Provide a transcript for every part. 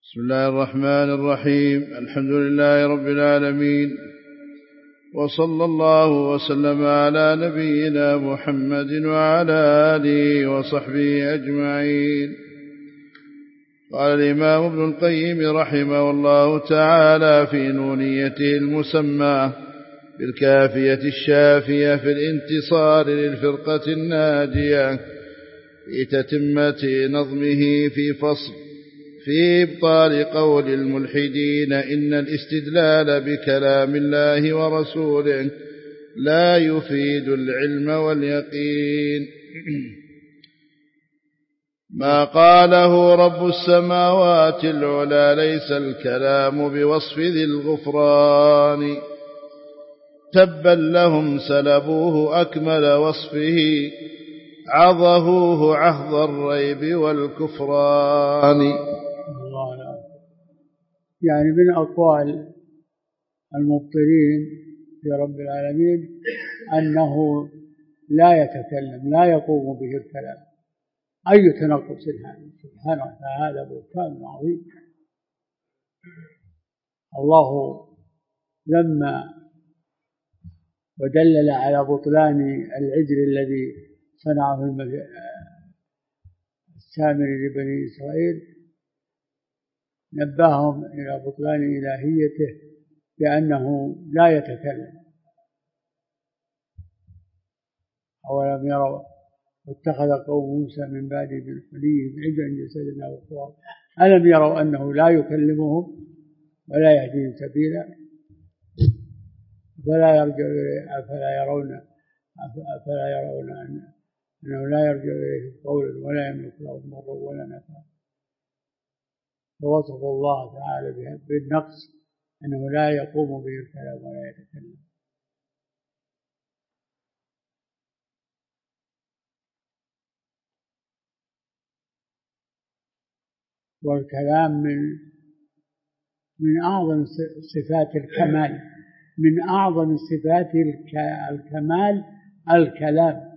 بسم الله الرحمن الرحيم. الحمد لله رب العالمين، وصلى الله وسلم على نبينا محمد وعلى آله وصحبه أجمعين. قال الإمام ابن القيم رحمه الله تعالى في نونيته المسمى بالكافية الشافية في الانتصار للفرقة الناجية، في تتمة نظمه في فصل في إبطال قول الملحدين إن الاستدلال بكلام الله ورسوله لا يفيد العلم واليقين. ما قاله رب السماوات العلى ليس الكلام بوصف ذي الغفران، تبا لهم سلبوه أكمل وصفه عظهوه عهد الريب والكفران. يعني من أقوال المبطلين في رب العالمين أنه لا يتكلم، لا يقوم به الكلام. أي تنقص هذا سبحانه وتعالى، بهتان عظيم. الله لما ودلل على بطلان العجل الذي صنعه السامري لبني إسرائيل نبههم إلى بطلان إلهيته بأنه لا يتكلم. أولم يروا واتخذ قوم موسى من بعده من حليهم عجلا جسدا له خوار ألم يروا أنه لا يكلمهم ولا يهديهم سبيلا أفلا يرون أنه لا يرجع إليه قولا ولا يملك لهم ضرا ولا نفعا. فوصف الله تعالى بالنقص أنه لا يقوم به الكلام ولا يتكلم. والكلام من أعظم صفات الكمال، من أعظم صفات الكمال الكلام.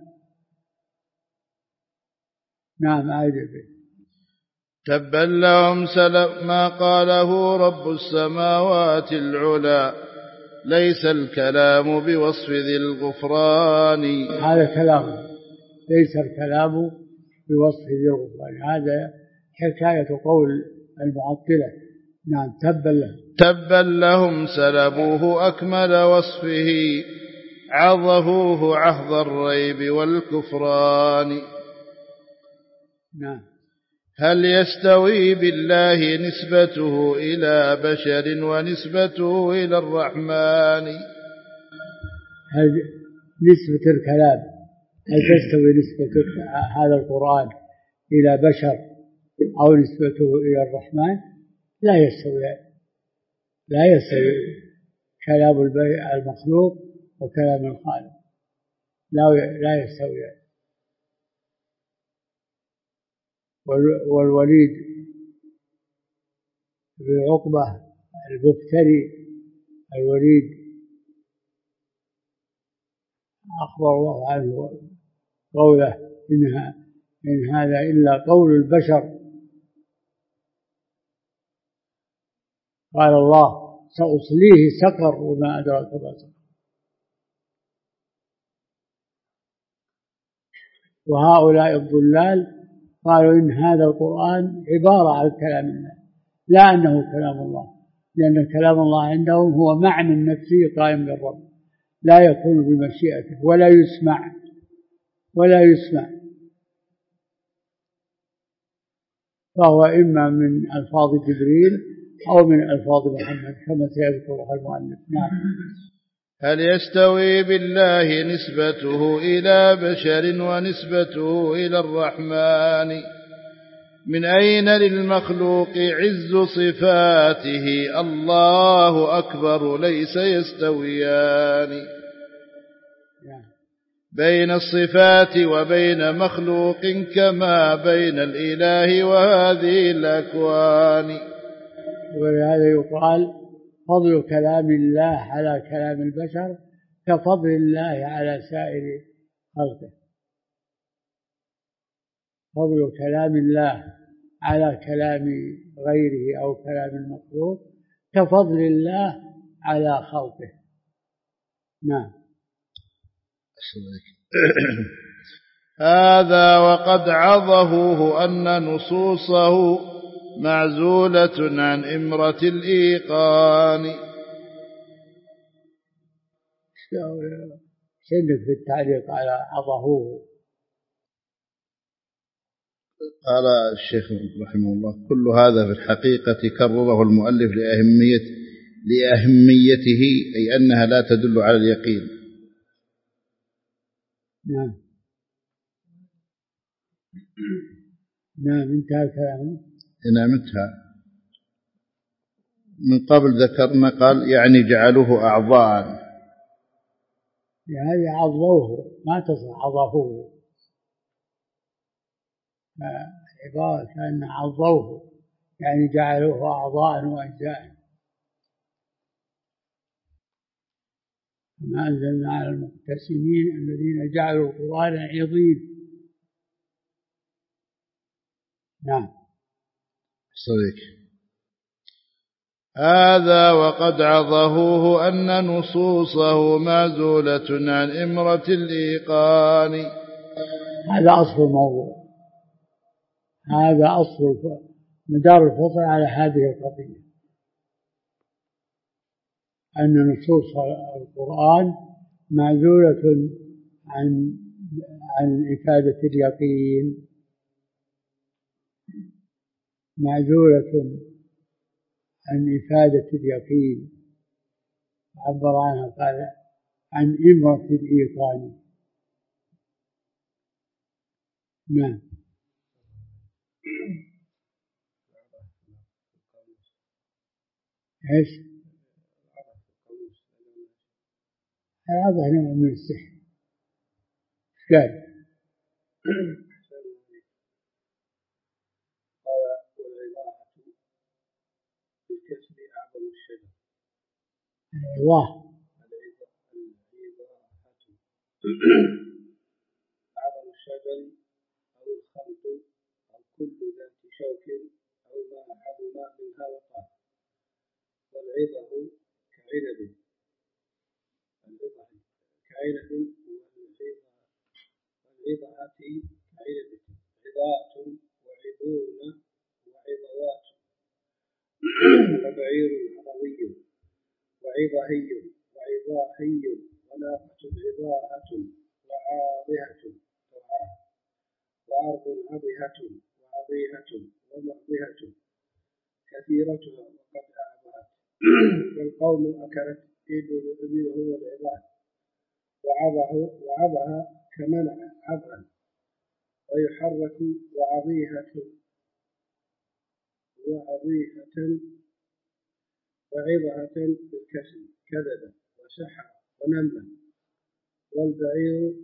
نعم أعجبه. تبا لهم سلب ما قاله رب السماوات العلى ليس الكلام بوصف ذي الغفران. هذا كلام، ليس الكلام بوصف ذي الغفران، هذا حكاية قول المعطلة. نعم تبا لهم سلبوه أكمل وصفه عظهوه عهد الريب والكفران. نعم. هل يستوي بالله نسبته إلى بشر ونسبته إلى الرحمن؟ هل نسبة الكلام هل تستوي نسبة هذا القرآن إلى بشر أو نسبته إلى الرحمن؟ لا يستوي كلام المخلوق وكلام الخالق، لا يستوي. والوليد بن عقبة المفتري الوليد أخبر الله عنه قوله إن هذا إلا قول البشر. قال الله سأصليه سقر وما أدراك ما سقر. وهؤلاء الضلال قالوا إن هذا القرآن عبارة عن كلام الله، لا أنه كلام الله، لأن كلام الله عندهم هو معنى نفسي قائم للرب، لا يكون بمشيئته ولا يسمع، فهو إما من ألفاظ جبريل أو من ألفاظ محمد كما سيذكرها المؤلف. نعم. هل يستوي بالله نسبته إلى بشر ونسبته إلى الرحمن؟ من أين للمخلوق عز صفاته؟ الله أكبر ليس يستويان. بين الصفات وبين مخلوق كما بين الإله وهذه الأكوان. ولهذا يقال فضل كلام الله على كلام البشر كفضل الله على سائر خلقه. فضل كلام الله على كلام غيره أو كلام المخلوق كفضل الله على خلقه. نعم. هذا وقد عظه أن نصوصه معزولة عن إمرة الإيقان. شدك في التعليق على عظه. قال الشيخ رحمه الله: كل هذا في الحقيقة كرره المؤلف لأهميته، أي أنها لا تدل على اليقين. نعم. نعم، انتهى كلامه. نعم انتهى. من قبل ذكرنا قال يعني جعلوه أعضاء، يعني عضوه، ما تصح عضفوه، عبارة كأن عضوه يعني جعلوه أعضاء وأجزاء. ما أنزلنا على المقتسمين الذين جعلوا القرآن عظيم. نعم. صديق. هذا وقد عظه أن نصوصه معزولة عن إمرة الإيقان. هذا أصل الموضوع، هذا أصل مدار الفصل على هذه القضية، أن نصوص القرآن معزولة عن إفادة اليقين، معزولة عن إفادة اليقين، عبر عنها قال عن إمرة الإيقان. نعم. ايش؟ هذا نوع من السحر. قال بالكسر أعظم الشجر. الله أعظم الشجر أو الخلط أو كل ذات شوك أو ما عظم منها وقع. والعظة كعنب، والعظة كعنب، والعظة كعنب، عظات وعظون وعظوات، وبعير عظوي وعظهي وعظاهي، وناقة عظاهة وعاضهة ترعاه، وأرض عضهة وعضيهة ومعضهة كثيرتها وقد أعبهت. والقوم أكلت إبلهم والعظات، وعظها كمنع عظا، ويحرك وعضيهة وعظهة بالكسر كذب وسحر ونمل. والبعير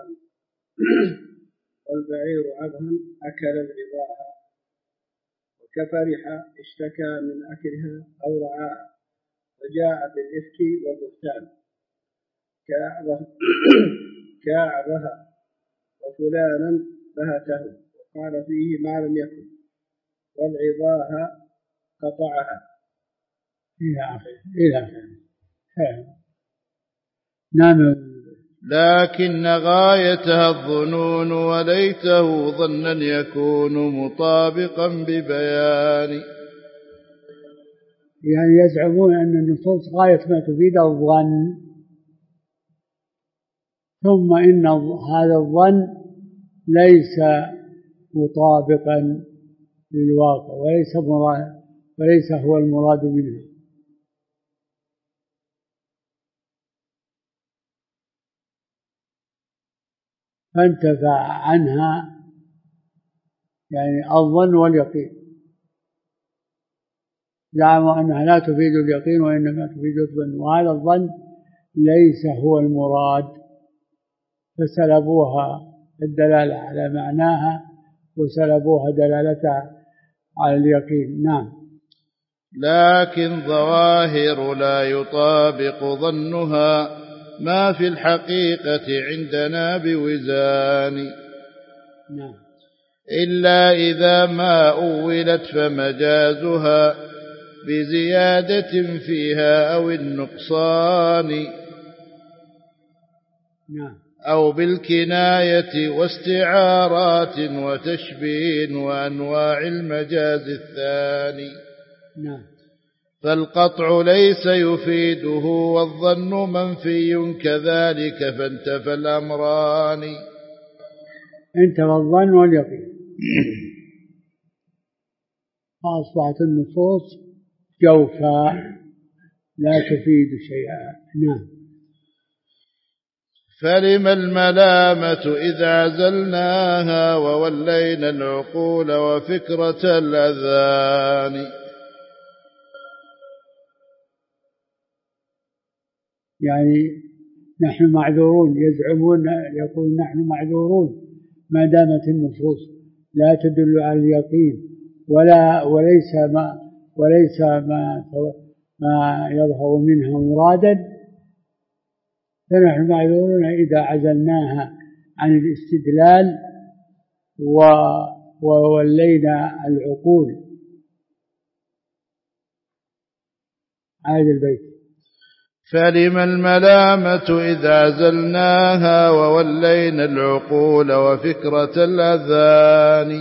عظا أكل العظاها، وكفرح اشتكى من أكلها أو رعاها، وجاء بالإفك والبهتان كأعظها وفلانا بهته، وقال فيه ما لم يكن، والعظاها قطعها إلى آخره. نعم. لكن غايتها الظنون، وليته ظنا يكون مطابقا ببيان. يعني يزعمون أن النصوص غاية ما تفيد الظن، ثم إن هذا الظن ليس مطابقا للواقع، وليس هو المراد منه. فانتفع عنها يعني الظن واليقين، زعموا أنها لا تفيد اليقين وإنما تفيد الظن، وهذا الظن ليس هو المراد، فسلبوها الدلالة على معناها وسلبوها دلالتها على اليقين. نعم. لكن ظواهر لا يطابق ظنها ما في الحقيقة عندنا بوزان. نعم. إلا إذا ما أولت فمجازها بزيادة فيها أو النقصان أو بالكناية واستعارات وتشبيه وأنواع المجاز الثاني. فالقطع ليس يفيده والظن منفي كذلك فانتفى الأمران. انتفى الظن واليقين فأصبحت النصوص جوفاء لا تفيد شيئا. فلم الملامة إذا عزلناها وولينا العقول وفكرة الأذان. يعني نحن معذورون، يزعمون يقول نحن معذورون ما دامت النصوص لا تدل على اليقين وليس ما يظهر منها مرادا، فنحن معذورون إذا عزلناها عن الاستدلال وولينا العقول. هذا البيت. فلم الملامة إذا عزلناها وولينا العقول وفكرة الأذان.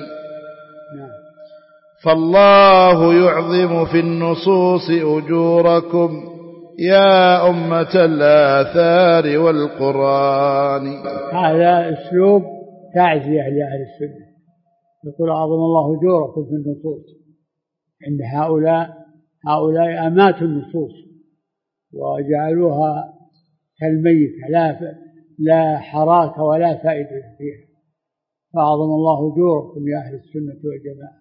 فالله يعظم في النصوص أجوركم يا أمة الآثار والقرآن. هذا أسلوب تعزية لأهل السنة، يقول أعظم الله أجوركم في النصوص، عند هؤلاء أماتوا النصوص وجعلوها كالميت لا حراك ولا فائدة فيها، فأعظم الله أجوركم يا أهل السنة والجماعة.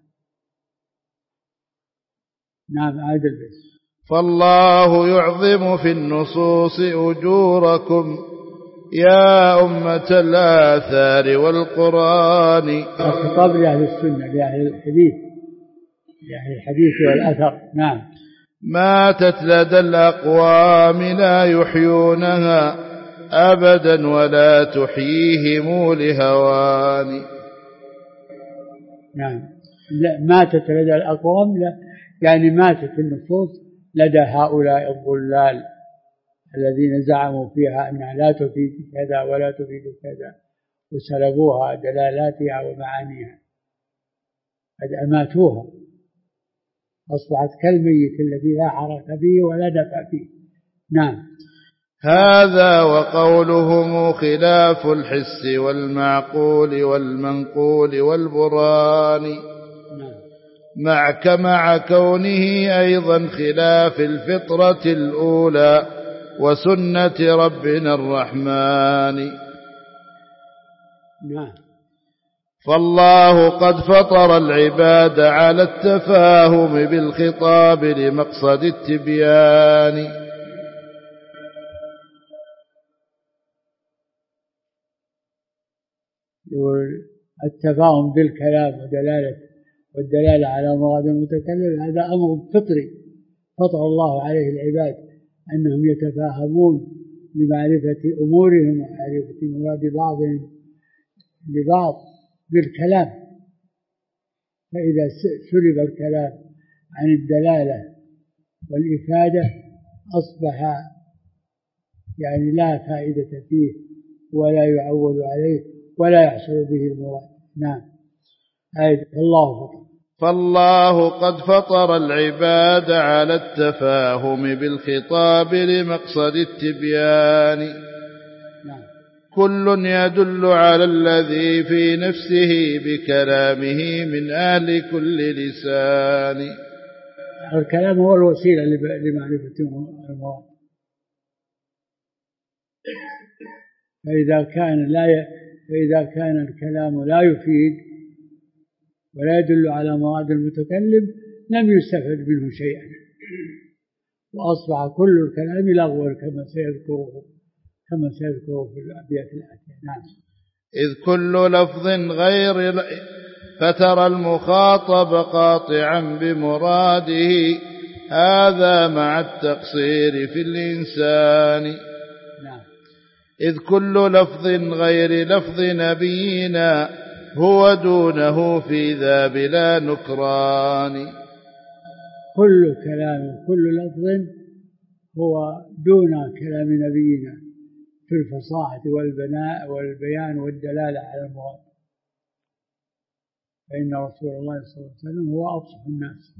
هذا البيت. فالله يعظم في النصوص أجوركم يا أمة الآثار والقرآن. الخطاب لأهل السنة لأهل الحديث والأثر. ماتت لدى الأقوام لا يحيونها أبدا ولا تحييهم لهوان. ماتت لدى الأقوام، يعني ماتت النصوص لدى هؤلاء الضلال الذين زعموا فيها أنها لا تفيد كذا ولا تفيد كذا وسلبوها دلالاتها ومعانيها، قد أماتوها، أصبحت كالميت الذي لا حركة به ولا دفع فيه. هذا وقولهم خلاف الحس والمعقول والمنقول والبرهان مع كونه أيضا خلاف الفطرة الأولى وسنة ربنا الرحمن. فالله قد فطر العباد على التفاهم بالخطاب لمقصد التبيان. التفاهم بالكلام والدلالة على مراد المتكلم هذا أمر فطري فطر الله عليه العباد، أنهم يتفاهمون لمعرفة أمورهم ومعرفة مراد بعضهم لبعض بالكلام. فإذا سلب الكلام عن الدلالة والإفادة أصبح يعني لا فائدة فيه ولا يعول عليه ولا يحصل به المراد. فالله قد فطر العباد على التفاهم بالخطاب لمقصد التبيان. كل يدل على الذي في نفسه بكلامه من أهل كل لسان. الكلام هو الوسيلة لمعرفة المراد، فإذا كان الكلام لا يفيد ولا يدل على مراد المتكلم لم يستفد منه شيئا، وأصبح كل الكلام لغوا كما سيذكره في الأبيات الآتية. إذ كل لفظ غير فترى المخاطب قاطعا بمراده هذا مع التقصير في الإنسان. إذ كل لفظ غير لفظ نبينا هو دونه في ذا بلا نكران. كل كلام كل لفظ هو دون كلام نبينا في الفصاحة والبيان والدلالة على المراد، فإن رسول الله صلى الله عليه وسلم هو أفصح الناس،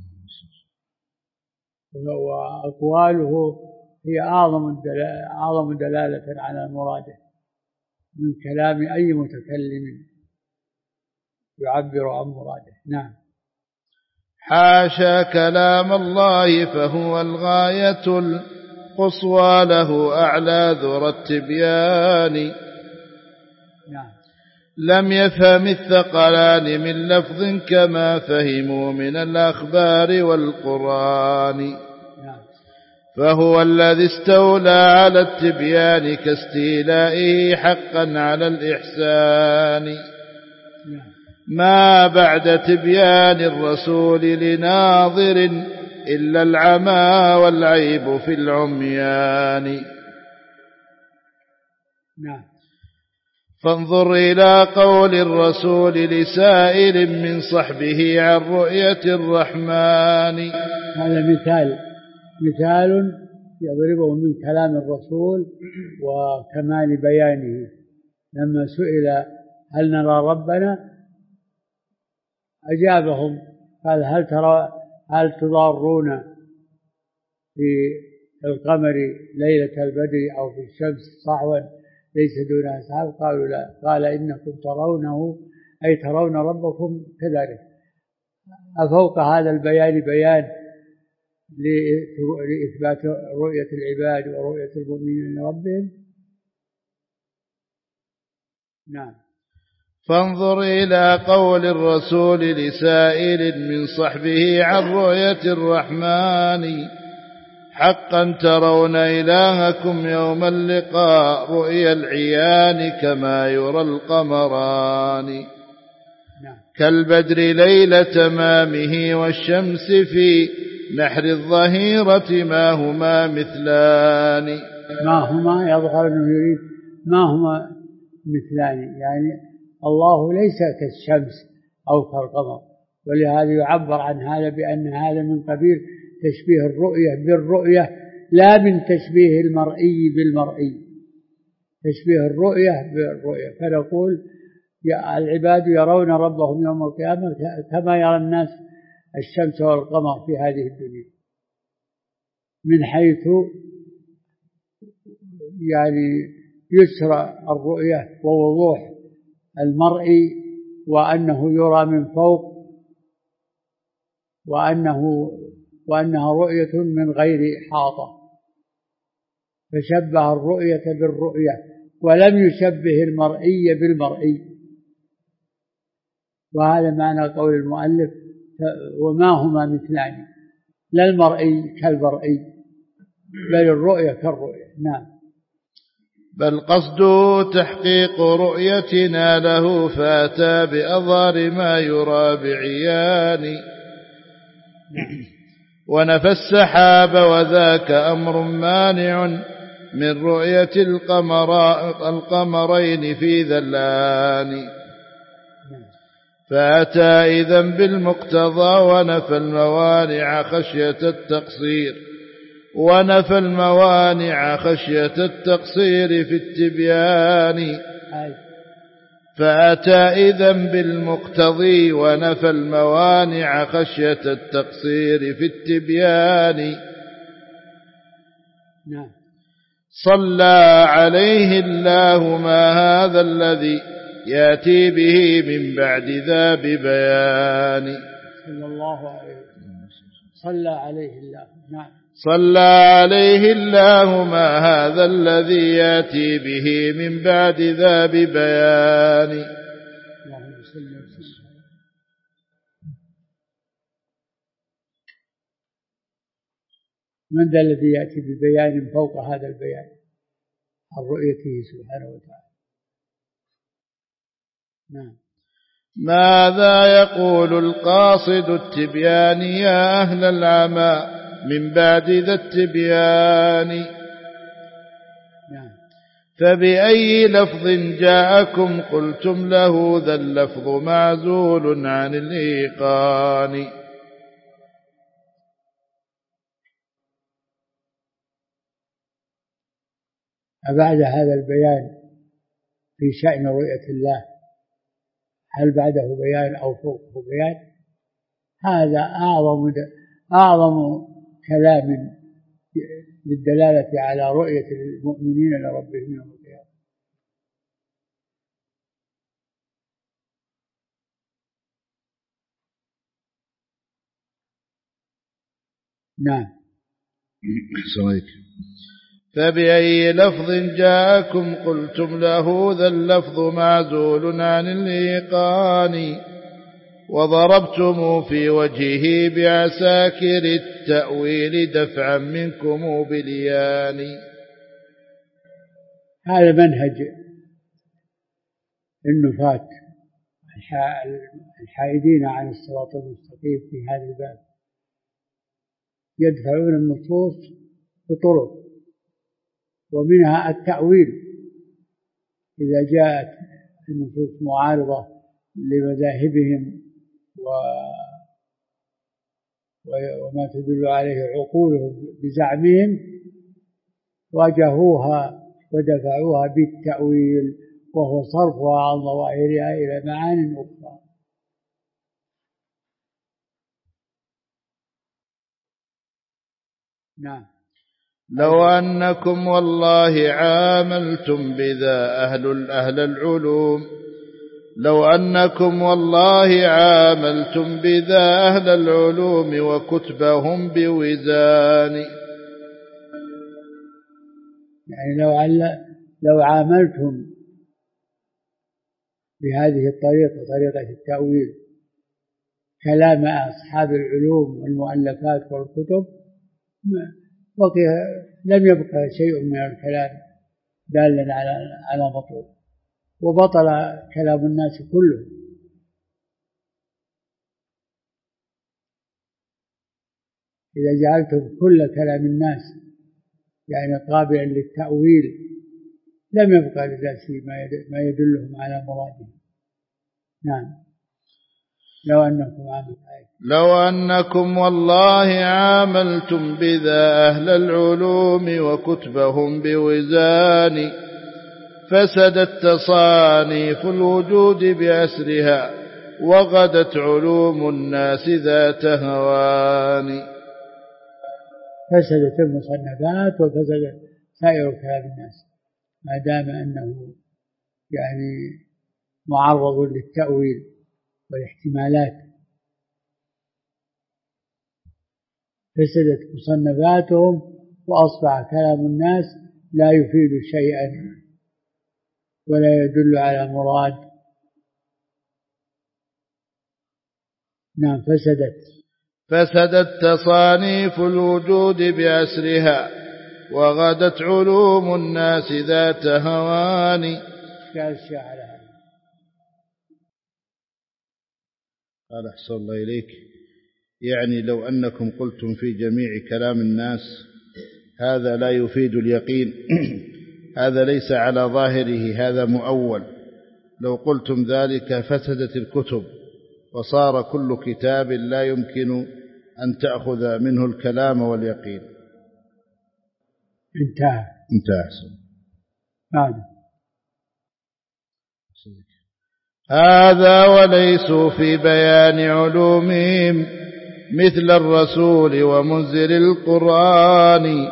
وأقواله هي أعظم دلالة على مراده من كلام أي متكلم يعبر عن مراده. نعم. حاشا كلام الله فهو الغاية القصوى له أعلى ذرى التبيان. نعم. لم يفهم الثقلان من لفظ كما فهموا من الأخبار والقرآن. نعم. فهو الذي استولى على التبيان كاستيلائه حقا على الإحسان. نعم. ما بعد تبيان الرسول لناظر إلا العمى والعيب في العميان. نعم. فانظر إلى قول الرسول لسائل من صحبه عن رؤية الرحمن. هذا مثال يضربه من كلام الرسول وكمال بيانه. لما سئل هل نرى ربنا أجابهم قال هل تضارون في القمر ليلة البدر أو في الشمس صحوا ليس دونها سحاب؟ قالوا لا. قال إنكم ترونه أي ترون ربكم كذلك. أفوق هذا البيان بيان لإثبات رؤية العباد ورؤية المؤمنين لربهم؟ نعم. فانظر إلى قول الرسول لسائل من صحبه عن رؤية الرحمن. حقا ترون إلهكم يوم اللقاء رؤيا العيان كما يرى القمران. نعم. كالبدر ليل تمامه والشمس في نحر الظهيرة ما هما مثلان. ما هما يظهر أنه يريد ما هما مثلان، يعني الله ليس كالشمس أو كالقمر، ولهذا يعبر عن هذا بأن هذا من قبيل تشبيه الرؤية بالرؤية لا من تشبيه المرئي بالمرئي، تشبيه الرؤية بالرؤية. فنقول العباد يرون ربهم يوم القيامة كما يرى الناس الشمس والقمر في هذه الدنيا، من حيث يعني يسرى الرؤية ووضوح المرئي، وأنه يرى من فوق، وأنها رؤية من غير إحاطة، فشبه الرؤية بالرؤية ولم يشبه المرئي بالمرئي. وهذا معنى قول المؤلف وما هما مثلان، لا المرئي كالمرئي بل الرؤية كالرؤية. نعم. بل قصده تحقيق رؤيتنا له فأتى بأظهر ما يرى بعيان. ونفى السحاب وذاك أمر مانع من رؤية القمرين في ذلان. فأتى إذن بالمقتضى ونفى الموانع خشية التقصير في التبيان. فأتى إذن بالمقتضي ونفى الموانع خشية التقصير في التبيان. نعم. صلى عليه الله ما هذا الذي يأتي به من بعد ذا ببيان. صلى الله عليه وسلم. صلى عليه الله. نعم. صلى عليه الله ما هذا الذي يأتي به من بعد ذا ببيان. من ذا الذي يأتي ببيان فوق هذا البيان عن رؤيته سبحانه وتعالى؟ نعم. ماذا يقول القاصد التبيان يا أهل العمى من بعد ذا التبيان؟ نعم. فبأي لفظ جاءكم قلتم له ذا اللفظ معزول عن الإيقان. أبعد هذا البيان في شأن رؤية الله، هل بعده بيان أو فوقه بيان؟ هذا أعظم كلام للدلالة على رؤية المؤمنين لربهم يوم القيامة. نعم. فبأي لفظ جاءكم قلتم له ذا اللفظ معزول عن الإيقان. وضربتم في وجهه بعساكر التأويل دفعا منكم بليان. هذا منهج النفاة الحائدين عن الصراط المستقيم في هذا الباب، يدفعون النصوص بطرق، ومنها التأويل إذا جاءت النصوص معارضة لمذاهبهم وما تدل عليه عقولهم بزعمهم، واجهوها ودفعوها بالتأويل، وهو صرفها عن ظواهرها إلى معان أخرى. نعم. لو أنكم والله عاملتم بذا أهل العلوم، لو أنكم والله عاملتم بذا أهل العلوم وكتبهم بوزان. يعني لو عاملتم بهذه الطريقة، طريقة التأويل، كلام أصحاب العلوم والمؤلفات والكتب، لم يبقى شيء من الكلام دالا على مطلوب، وبطل كلام الناس كله. إذا جعلتم كل كلام الناس يعني قابلا للتأويل، لم يبقى للناس ما يدلهم على مراده. نعم. لو أنكم والله عاملتم بذا أهل العلوم وكتبهم بوزان، فسدت تصانيف الوجود بأسرها، وغدت علوم الناس ذات هوان. فسدت المصنفات وفسدت سائر كلام الناس ما دام أنه يعني معرض للتأويل والاحتمالات. فسدت مصنفاتهم وأصبح كلام الناس لا يفيد شيئا ولا يدل على مراد. نعم. فسدت تصانيف الوجود بأسرها، وغدت علوم الناس ذات هوان. قال أحسن الله إليك، يعني لو أنكم قلتم في جميع كلام الناس هذا لا يفيد اليقين، هذا ليس على ظاهره، هذا مؤول. لو قلتم ذلك فسدت الكتب، وصار كل كتاب لا يمكن أن تأخذ منه الكلام واليقين. انتهى. هذا وليسوا في بيان علومهم مثل الرسول ومنزل القرآن.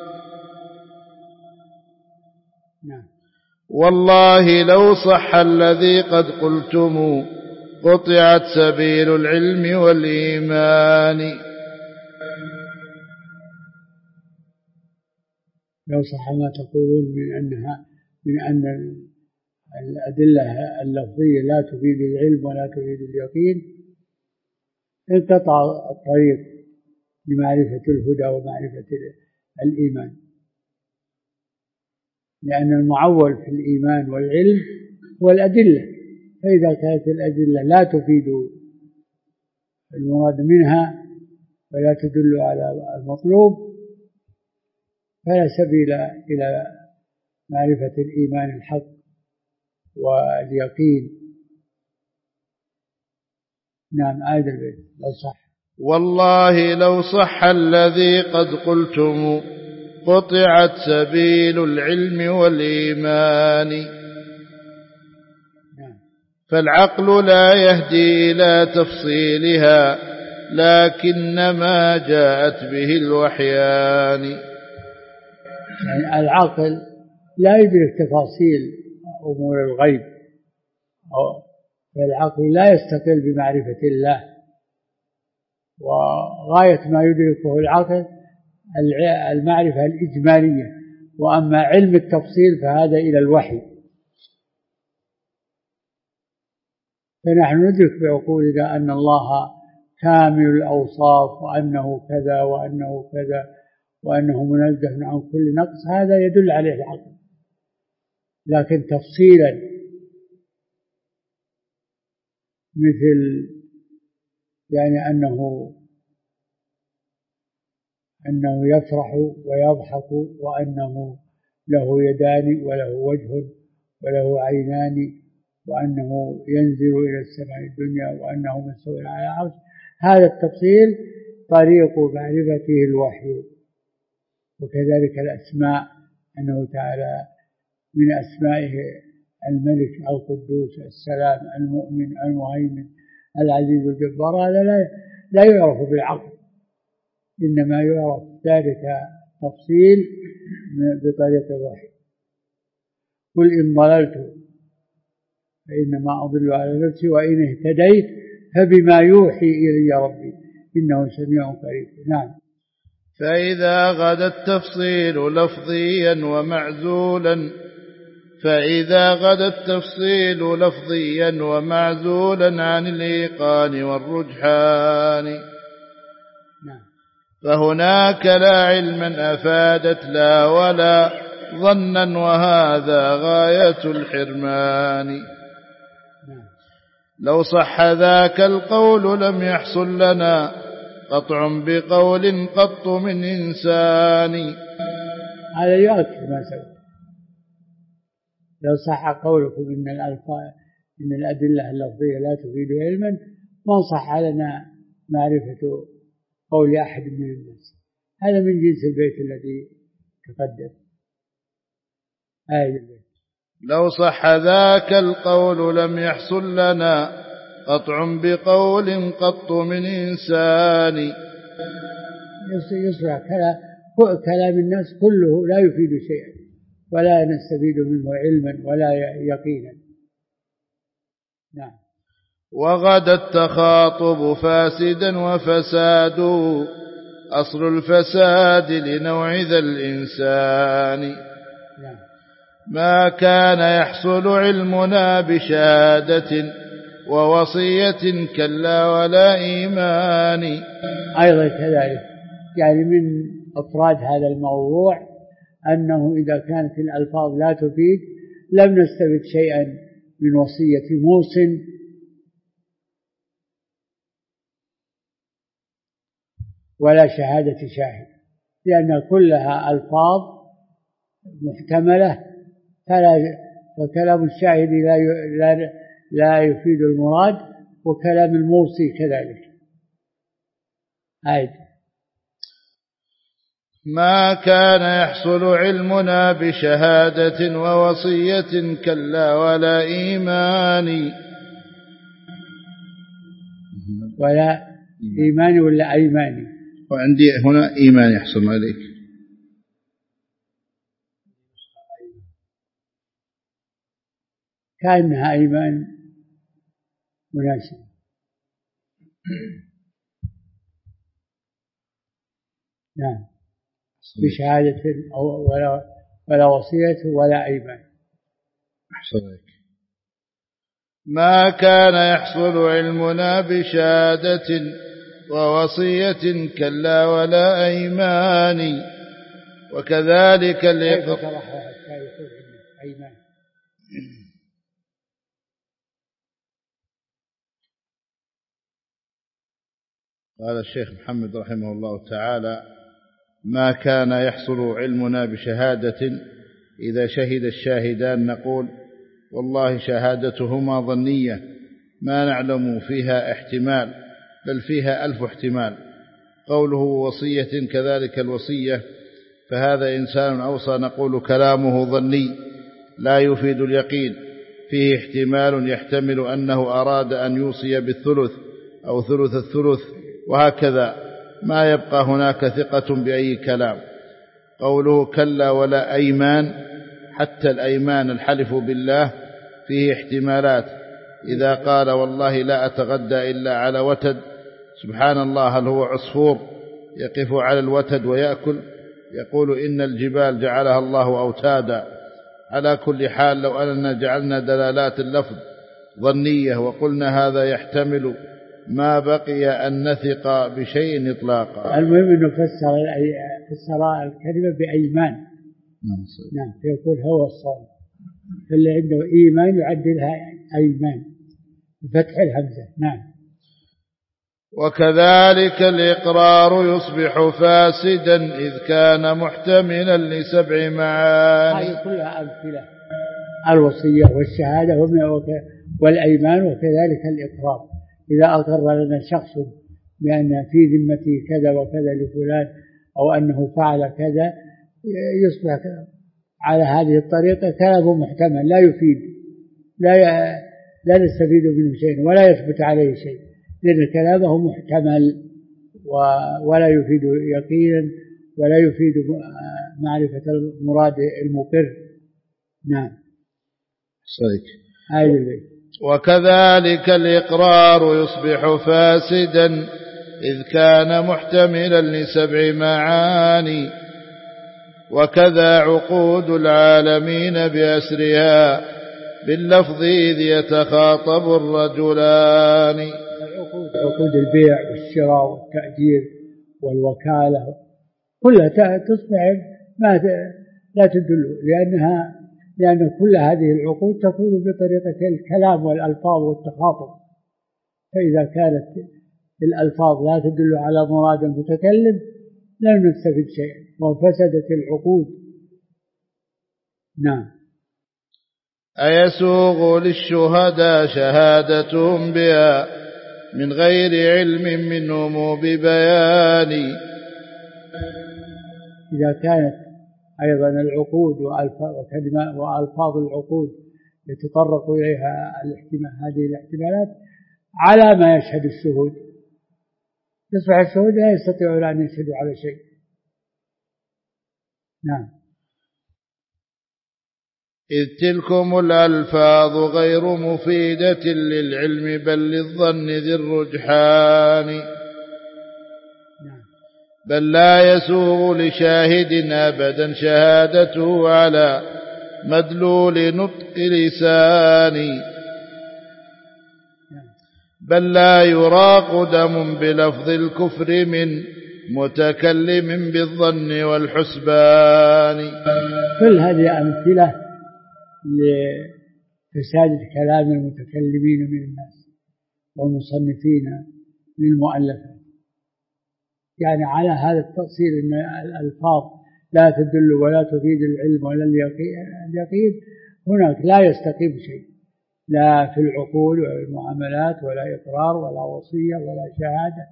والله لو صح الذي قد قلتم قطعت سبيل العلم والإيمان. لو صح ما تقولون من أن الأدلة اللفظية لا تفيد العلم ولا تفيد اليقين، انقطع الطريق لمعرفة الهدى ومعرفة الإيمان، لأن المعول في الإيمان والعلم هو الأدلة، فإذا كانت الأدلة لا تفيد المراد منها ولا تدل على المطلوب فلا سبيل إلى معرفة الإيمان الحق واليقين. نعم آية البيت لو صح. والله لو صح الذي قد قلتم قطعت سبيل العلم والإيمان. فالعقل لا يهدي إلى تفصيلها لكنما جاءت به الوحيان. يعني العقل لا يدرك تفاصيل أمور الغيب، فالعقل لا يستقل بمعرفة الله، وغاية ما يدركه العقل المعرفة الإجمالية، وأما علم التفصيل فهذا إلى الوحي. فنحن ندرك بعقولنا أن الله كامل الأوصاف وأنه كذا وأنه كذا وأنه منزه عن كل نقص، هذا يدل عليه العقل. لكن تفصيلا مثل يعني أنه يفرح ويضحك، وأنه له يدان وله وجه وله عينان، وأنه ينزل إلى السماء الدنيا، وأنه مستوى على العرش، هذا التفصيل طريق معرفته الوحي. وكذلك الأسماء، أنه تعالى من أسمائه الملك القدوس السلام المؤمن المهيمن العزيز الجبار، هذا لا يعرف بالعقل، إنما يعرف ذلك تفصيل بطريق الوحي. قل إن ضللت فإنما أضل على نفسي وإن اهتديت فبما يوحي إلي ربي إنه سميع قريب. نعم. فإذا غدا التفصيل لفظيا ومعزولا عن الإيقان والرجحان، فهناك لا علما أفادت لا ولا ظنا، وهذا غاية الحرمان. لو صح ذاك القول لم يحصل لنا قطع بقول قط من إنسان. هذا يؤكد ما سبق. لو صح قولكم إن الأدلة اللفظية لا تفيد علما، ما صح لنا معرفة قول أحد من الناس. هذا من جنس البيت الذي تقدم. البيت. لو صح ذاك القول لم يحصل لنا قطع بقول قط من إنسان. يصبح كلام الناس كله لا يفيد شيئا، ولا نستفيد منه علما ولا يقينا. نعم. وغدا التخاطب فاسدا وفساده أصل الفساد لنوع ذا الإنسان. نعم. ما كان يحصل علمنا بشهادة ووصية كلا ولا إيمان. أيضا كذلك، يعني من أفراد هذا الموضوع أنه إذا كانت الألفاظ لا تفيد لم نستفد شيئا من وصية موصٍ ولا شهادة شاهد، لأن كلها ألفاظ محتملة، فكلام الشاهد لا يفيد المراد، وكلام الموصي كذلك. ما كان يحصل علمنا بشهادة ووصية كلا ولا إيمان. ولا إيمان ولا أيمان. وعندي هنا إيمان يحصل عليك. كأنها أيمان مناسب. نعم. بشهادة ولا وصية ولا أيمان. أحسنك. ما كان يحصل علمنا بشهادة ووصية كلا ولا أيمان. وكذلك أيمان. قال الشيخ محمد رحمه الله تعالى: ما كان يحصل علمنا بشهادة، إذا شهد الشاهدان نقول والله شهادتهما ظنية ما نعلم فيها احتمال، بل فيها 1000 احتمال. قوله وصية كذلك الوصية، فهذا إنسان أوصى نقول كلامه ظني لا يفيد اليقين، فيه احتمال يحتمل أنه أراد أن يوصي بالثلث أو ثلث الثلث، وهكذا ما يبقى هناك ثقة بأي كلام. قوله كلا ولا أيمان، حتى الأيمان الحلف بالله فيه احتمالات. إذا قال والله لا أتغدى إلا على وتد، سبحان الله، هل هو عصفور يقف على الوتد ويأكل؟ يقول إن الجبال جعلها الله أوتادا. على كل حال، لو أننا جعلنا دلالات اللفظ ظنية وقلنا هذا يحتمل، ما بقي أن نثق بشيء إطلاقا. المهم أنه فسر الكلمة بأيمان. نعم، فيقول هو الصوم، فاللي عنده إيمان يعدلها أيمان بفتح الهمزة. نعم. وكذلك الإقرار يصبح فاسدا إذ كان محتملا ل7 معاني. هذه كلها أمثلة: الوصية والشهادة والأيمان، وكذلك الإقرار. إذا أقر لنا شخص بأن في ذمته كذا وكذا لفلان، أو أنه فعل كذا، يصبح على هذه الطريقة كلامه محتمل لا يفيد، لا نستفيد منه شيء ولا يثبت عليه شيء، لأن كلامه محتمل ولا يفيد يقينا ولا يفيد معرفة المراد المقر. نعم. صحيح. هذا البيت. وكذلك الإقرار يصبح فاسدا إذ كان محتملا ل7 معاني، وكذا عقود العالمين بأسرها باللفظ إذ يتخاطب الرجلان. عقود البيع والشراء والتأجير والوكالة كلها تصبح لا تدل، لأن كل هذه العقود تكون بطريقة الكلام والألفاظ والتخاطب. فإذا كانت الألفاظ لا تدل على مراد المتكلم لم نستفد شيئا وفسدت العقود. نعم. أيسوغ للشهداء شهادتهم بها من غير علم منهم ببيان. إذا كانت أيضا العقود وألفاظ العقود يتطرق إليها هذه الاحتمالات على ما يشهد الشهود، يصبح الشهود لا يستطيعون أن يشهدوا على شيء. نعم. إذ تلكم الألفاظ غير مفيدة للعلم بل للظن ذي الرجحان. نعم. بل لا يسوغ لشاهد أبدا شهادته على مدلول نطق لسان. بل لا يراق دم بلفظ الكفر من متكلم بالظن والحسبان. كل هذه أمثلة لفساد كلام المتكلمين من الناس والمصنفين للمؤلفات، يعني على هذا التأصيل أن الألفاظ لا تدل ولا تفيد العلم ولا اليقين. هناك لا يستقيم شيء، لا في العقول ولا المعاملات ولا إقرار ولا وصية ولا شهادة،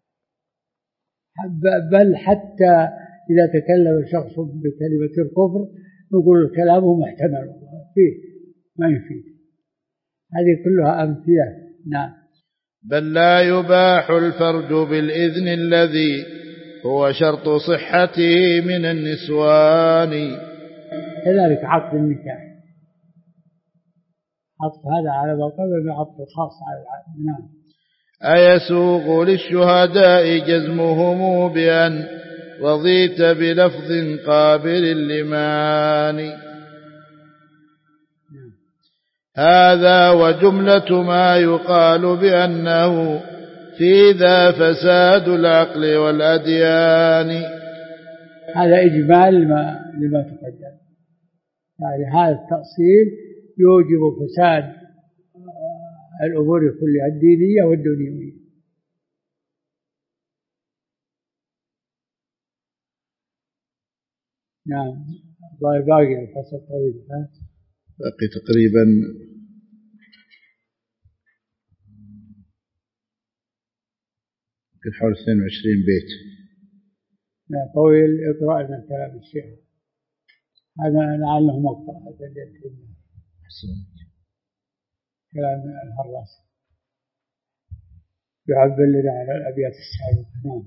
بل حتى إذا تكلم شخص بكلمة الكفر نقول كلامه محتمل فيه ما يفيد. هذه كلها أمثلة. نعم. بل لا يباح الفرج بالإذن الذي هو شرط صحته من النسوان. كذلك عقد النكاح، عطف هذا على ما قبل بعطف الخاص على العقد. نعم. أيسوغ للشهداء جزمهم بأن رضيت بلفظ قابل لمعاني. هذا وجملة ما يقال بأنه في ذا فساد العقل والأديان. هذا إجمال لما تقدم، يعني هذا التأصيل يوجب فساد الأمور كلها الدينية والدنيوية. نعم. باقي الفصل طويل. باقي تقريبا حول 22 بيت. لا طويل. اقرأ لنا كلام الشيخ هذا لعله مقطع كلام الهراس يعبر لنا على الأبيات السابقة. نعم.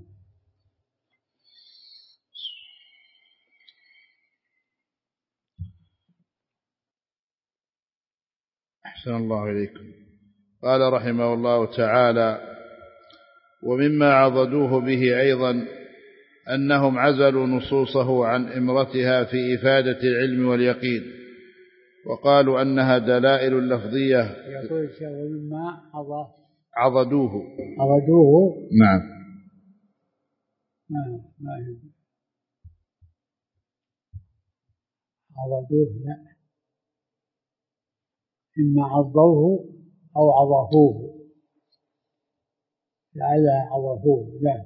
أحسن الله إليكم. قال رحمه الله تعالى: ومما عضدوه به أيضا أنهم عزلوا نصوصه عن إمرتها في إفادة العلم واليقين، وقالوا أنها دلائل لفظية. يقول الشيخ: ومما عضدوه. نعم. ما عضدوه لا، إما عضوه أو عضفوه، لعل عضفوه. لا.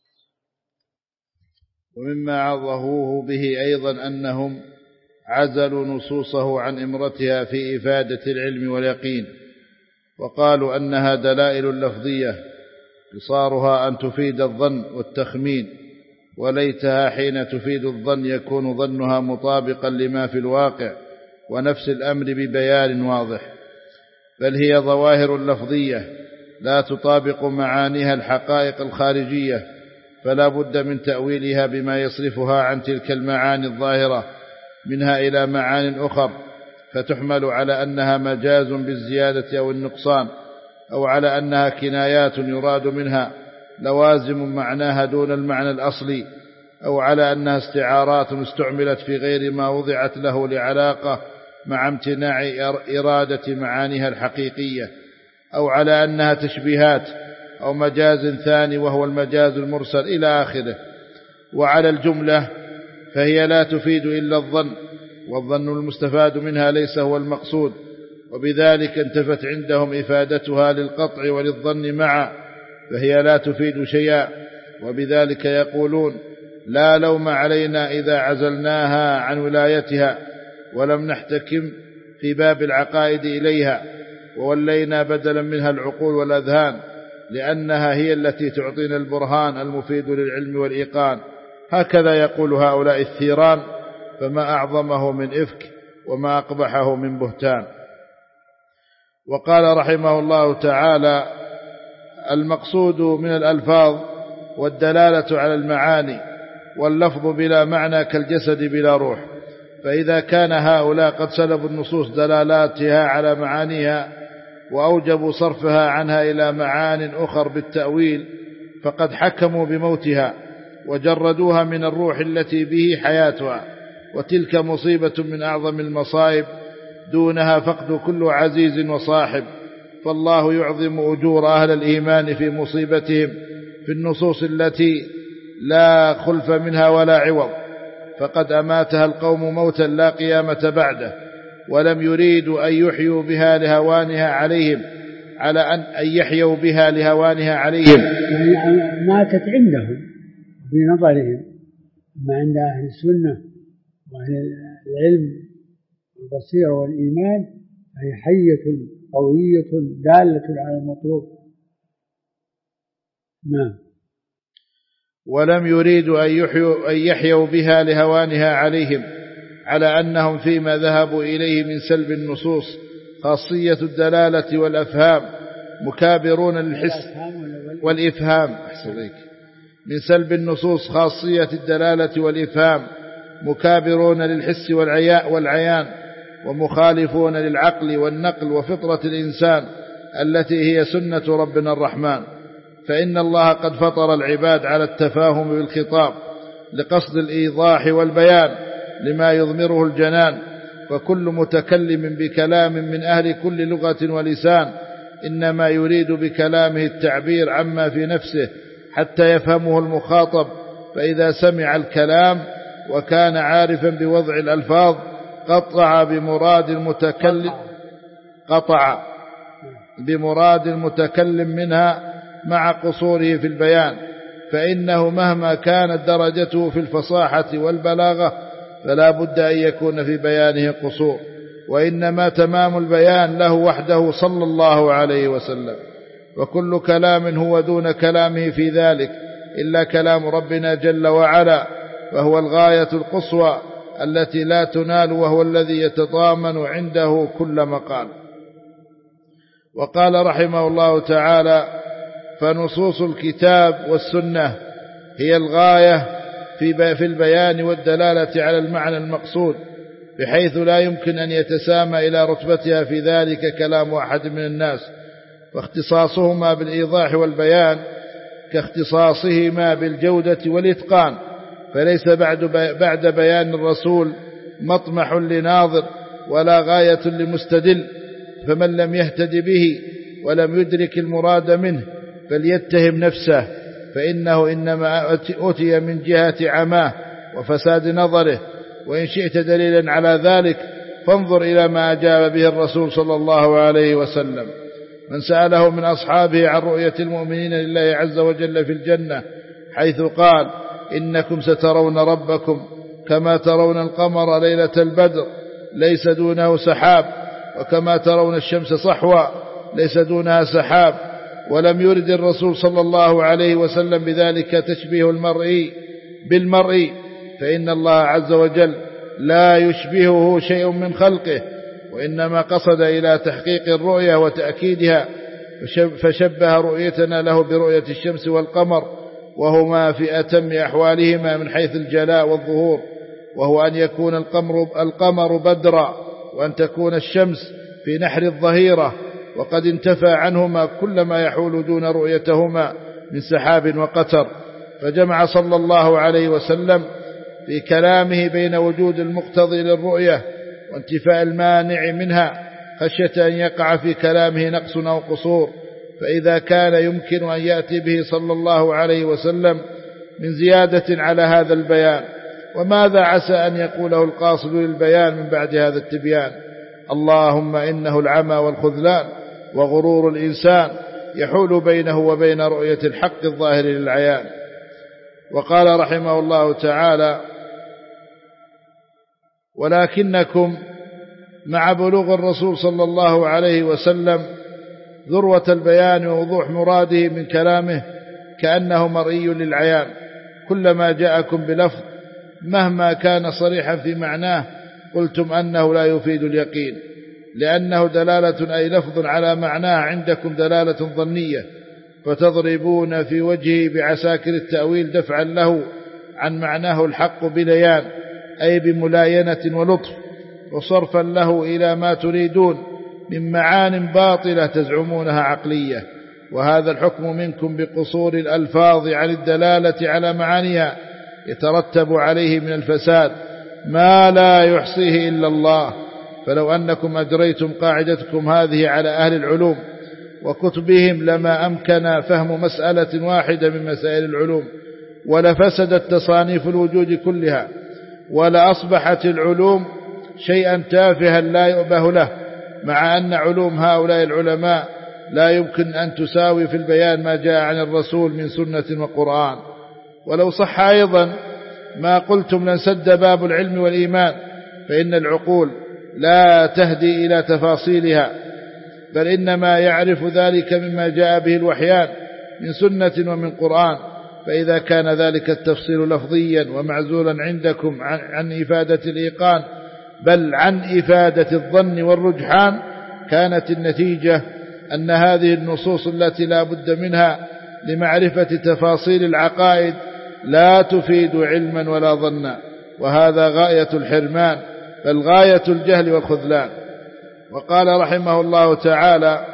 ومما عضفوه به أيضا أنهم عزلوا نصوصه عن إمرتها في إفادة العلم واليقين، وقالوا أنها دلائل لفظية قصارها أن تفيد الظن والتخمين، وليتها حين تفيد الظن يكون ظنها مطابقا لما في الواقع ونفس الأمر ببيان واضح، بل هي ظواهر لفظية لا تطابق معانيها الحقائق الخارجية، فلا بد من تأويلها بما يصرفها عن تلك المعاني الظاهرة منها إلى معان أخر، فتحمل على أنها مجاز بالزيادة أو النقصان، أو على أنها كنايات يراد منها لوازم معناها دون المعنى الأصلي، أو على أنها استعارات استعملت في غير ما وضعت له لعلاقة مع امتناع إرادة معانيها الحقيقية، أو على أنها تشبيهات أو مجاز ثاني وهو المجاز المرسل إلى آخره. وعلى الجملة فهي لا تفيد إلا الظن، والظن المستفاد منها ليس هو المقصود، وبذلك انتفت عندهم إفادتها للقطع وللظن معا، فهي لا تفيد شيئا، وبذلك يقولون: لا لوم علينا إذا عزلناها عن ولايتها ولم نحتكم في باب العقائد إليها، وولينا بدلا منها العقول والأذهان، لأنها هي التي تعطينا البرهان المفيد للعلم والإيقان. هكذا يقول هؤلاء الثيران، فما أعظمه من إفك وما أقبحه من بهتان. وقال رحمه الله تعالى: المقصود من الألفاظ والدلالة على المعاني، واللفظ بلا معنى كالجسد بلا روح، فإذا كان هؤلاء قد سلبوا النصوص دلالاتها على معانيها وأوجبوا صرفها عنها إلى معان أخر بالتأويل، فقد حكموا بموتها وجردوها من الروح التي به حياتها، وتلك مصيبة من أعظم المصائب، دونها فقد كل عزيز وصاحب. فالله يعظم أجور أهل الإيمان في مصيبتهم في النصوص التي لا خلف منها ولا عوض، فقد أماتها القوم موتا لا قيامة بعده، ولم يريدوا أن يحيوا بها لهوانها عليهم، على أن يحيوا بها لهوانها عليهم، يعني ماتت عندهم في نظرهم، ما عند أهل السنة وأهل العلم والبصيرة والإيمان هي حية قوية دالة على المطلوب. نعم. ولم يريدوا أن يحيوا بها لهوانها عليهم، على أنهم فيما ذهبوا إليه من سلب النصوص خاصية الدلالة والأفهام مكابرون للحس والإفهام، من سلب النصوص خاصية الدلالة والإفهام مكابرون للحس والعيان، ومخالفون للعقل والنقل وفطرة الإنسان التي هي سنة ربنا الرحمن. فإن الله قد فطر العباد على التفاهم بالخطاب لقصد الإيضاح والبيان لما يضمره الجنان، فكل متكلم بكلام من أهل كل لغة ولسان إنما يريد بكلامه التعبير عما في نفسه حتى يفهمه المخاطب، فإذا سمع الكلام وكان عارفا بوضع الألفاظ قطع بمراد المتكلم منها مع قصوره في البيان، فإنه مهما كانت درجته في الفصاحة والبلاغة فلا بد أن يكون في بيانه قصور، وإنما تمام البيان له وحده صلى الله عليه وسلم، وكل كلام هو دون كلامه في ذلك إلا كلام ربنا جل وعلا، فهو الغاية القصوى التي لا تنال، وهو الذي يتضامن عنده كل مقال. وقال رحمه الله تعالى: فنصوص الكتاب والسنة هي الغاية في البيان والدلالة على المعنى المقصود، بحيث لا يمكن أن يتسامى إلى رتبتها في ذلك كلام أحد من الناس، واختصاصهما بالإيضاح والبيان كاختصاصهما بالجودة والإتقان، فليس بعد بيان الرسول مطمح لناظر ولا غاية لمستدل، فمن لم يهتد به ولم يدرك المراد منه فليتهم نفسه، فإنه إنما أتي من جهة عماه وفساد نظره. وإن شئت دليلا على ذلك فانظر إلى ما أجاب به الرسول صلى الله عليه وسلم من سأله من أصحابه عن رؤية المؤمنين لله عز وجل في الجنة، حيث قال: إنكم سترون ربكم كما ترون القمر ليلة البدر ليس دونه سحاب، وكما ترون الشمس صحوا ليس دونها سحاب. ولم يرد الرسول صلى الله عليه وسلم بذلك تشبيه المرء بالمرء، فإن الله عز وجل لا يشبهه شيء من خلقه، وإنما قصد إلى تحقيق الرؤية وتأكيدها، فشبه رؤيتنا له برؤية الشمس والقمر، وهما في أتم أحوالهما من حيث الجلاء والظهور، وهو أن يكون القمر بدرا، وأن تكون الشمس في نحر الظهيرة، وقد انتفى عنهما كل ما يحول دون رؤيتهما من سحاب وقتر. فجمع صلى الله عليه وسلم في كلامه بين وجود المقتضي للرؤية وانتفاء المانع منها، خشية أن يقع في كلامه نقص أو قصور، فإذا كان يمكن أن يأتي به صلى الله عليه وسلم من زيادة على هذا البيان، وماذا عسى أن يقوله القاصد للبيان من بعد هذا التبيان؟ اللهم إنه العمى والخذلان وغرور الإنسان يحول بينه وبين رؤية الحق الظاهر للعيان. وقال رحمه الله تعالى: ولكنكم مع بلوغ الرسول صلى الله عليه وسلم ذروة البيان ووضوح مراده من كلامه كأنه مرئي للعيان، كلما جاءكم بلفظ مهما كان صريحا في معناه قلتم أنه لا يفيد اليقين، لأنه دلالة أي لفظ على معناه عندكم دلالة ظنية، فتضربون في وجهه بعساكر التأويل دفعا له عن معناه الحق بليان، أي بملاينة ولطف، وصرفا له إلى ما تريدون من معان باطلة تزعمونها عقلية. وهذا الحكم منكم بقصور الألفاظ عن الدلالة على معانيها يترتب عليه من الفساد ما لا يحصيه إلا الله. فلو أنكم أجريتم قاعدتكم هذه على أهل العلوم وكتبهم لما أمكن فهم مسألة واحدة من مسائل العلوم، ولفسدت تصانيف الوجود كلها، ولأصبحت العلوم شيئا تافها لا يؤبه له، مع أن علوم هؤلاء العلماء لا يمكن أن تساوي في البيان ما جاء عن الرسول من سنة وقرآن. ولو صح أيضا ما قلتم لانسد باب العلم والإيمان، فإن العقول لا تهدي إلى تفاصيلها، بل إنما يعرف ذلك مما جاء به الوحيان من سنة ومن قرآن. فإذا كان ذلك التفصيل لفظيا ومعزولا عندكم عن إفادة الإيقان بل عن إفادة الظن والرجحان، كانت النتيجة أن هذه النصوص التي لا بد منها لمعرفة تفاصيل العقائد لا تفيد علما ولا ظنا، وهذا غاية الحرمان بل غاية الجهل والخذلان. وقال رحمه الله تعالى: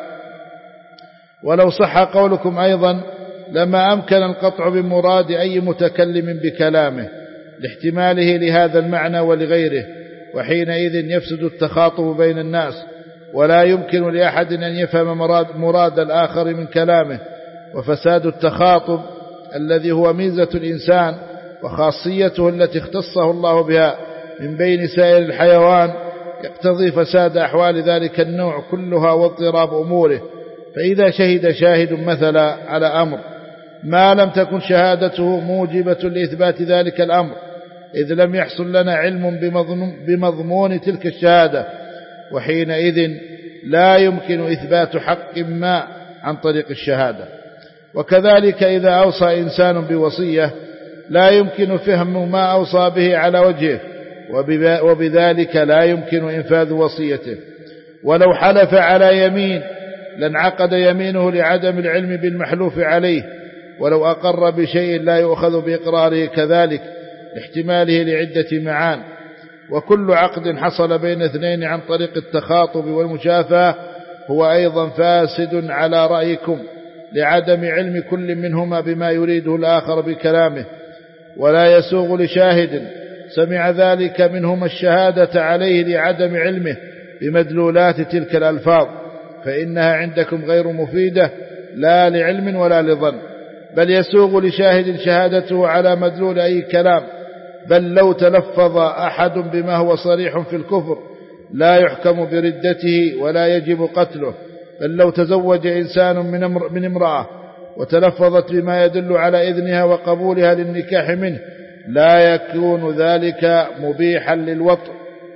ولو صح قولكم أيضا لما أمكن القطع بمراد أي متكلم بكلامه لاحتماله لهذا المعنى ولغيره، وحينئذ يفسد التخاطب بين الناس، ولا يمكن لأحد أن يفهم مراد الآخر من كلامه. وفساد التخاطب الذي هو ميزة الإنسان وخاصيته التي اختصه الله بها من بين سائر الحيوان يقتضي فساد أحوال ذلك النوع كلها واضطراب أموره. فإذا شهد شاهد مثلا على أمر ما لم تكن شهادته موجبة لإثبات ذلك الأمر، إذ لم يحصل لنا علم بمضمون تلك الشهادة، وحينئذ لا يمكن إثبات حق ما عن طريق الشهادة. وكذلك إذا أوصى إنسان بوصية لا يمكن فهم ما أوصى به على وجهه، وبذلك لا يمكن إنفاذ وصيته. ولو حلف على يمين لانعقد يمينه لعدم العلم بالمحلوف عليه، ولو أقر بشيء لا يؤخذ بإقراره كذلك لاحتماله لعدة معان. وكل عقد حصل بين اثنين عن طريق التخاطب والمشافهة هو أيضا فاسد على رأيكم لعدم علم كل منهما بما يريده الآخر بكلامه، ولا يسوغ لشاهد سمع ذلك منهما الشهادة عليه لعدم علمه بمدلولات تلك الألفاظ، فإنها عندكم غير مفيدة لا لعلم ولا لظن، بل يسوغ لشاهد شهادته على مدلول أي كلام. بل لو تلفظ أحد بما هو صريح في الكفر لا يحكم بردته ولا يجب قتله. بل لو تزوج إنسان من امرأة وتلفظت بما يدل على إذنها وقبولها للنكاح منه لا يكون ذلك مبيحا للوطء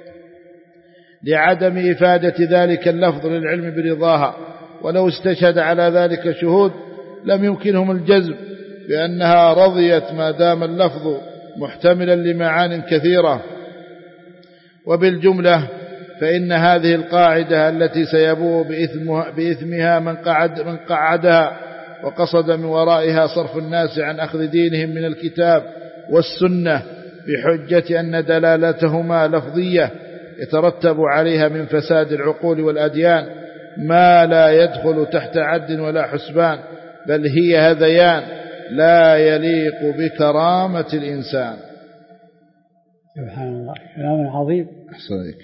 لعدم إفادة ذلك اللفظ للعلم برضاها. ولو استشهد على ذلك شهود لم يمكنهم الجزم بأنها رضيت ما دام اللفظ محتملا لمعان كثيرة. وبالجملة فإن هذه القاعدة التي سيبوء بإثمها من قعدها وقصد من ورائها صرف الناس عن أخذ دينهم من الكتاب والسنة بحجة أن دلالتهما لفظية يترتب عليها من فساد العقول والأديان ما لا يدخل تحت عد ولا حسبان، بل هي هذيان لا يليق بكرامة الإنسان. سبحان الله، كلام عظيم. أحسن عليك.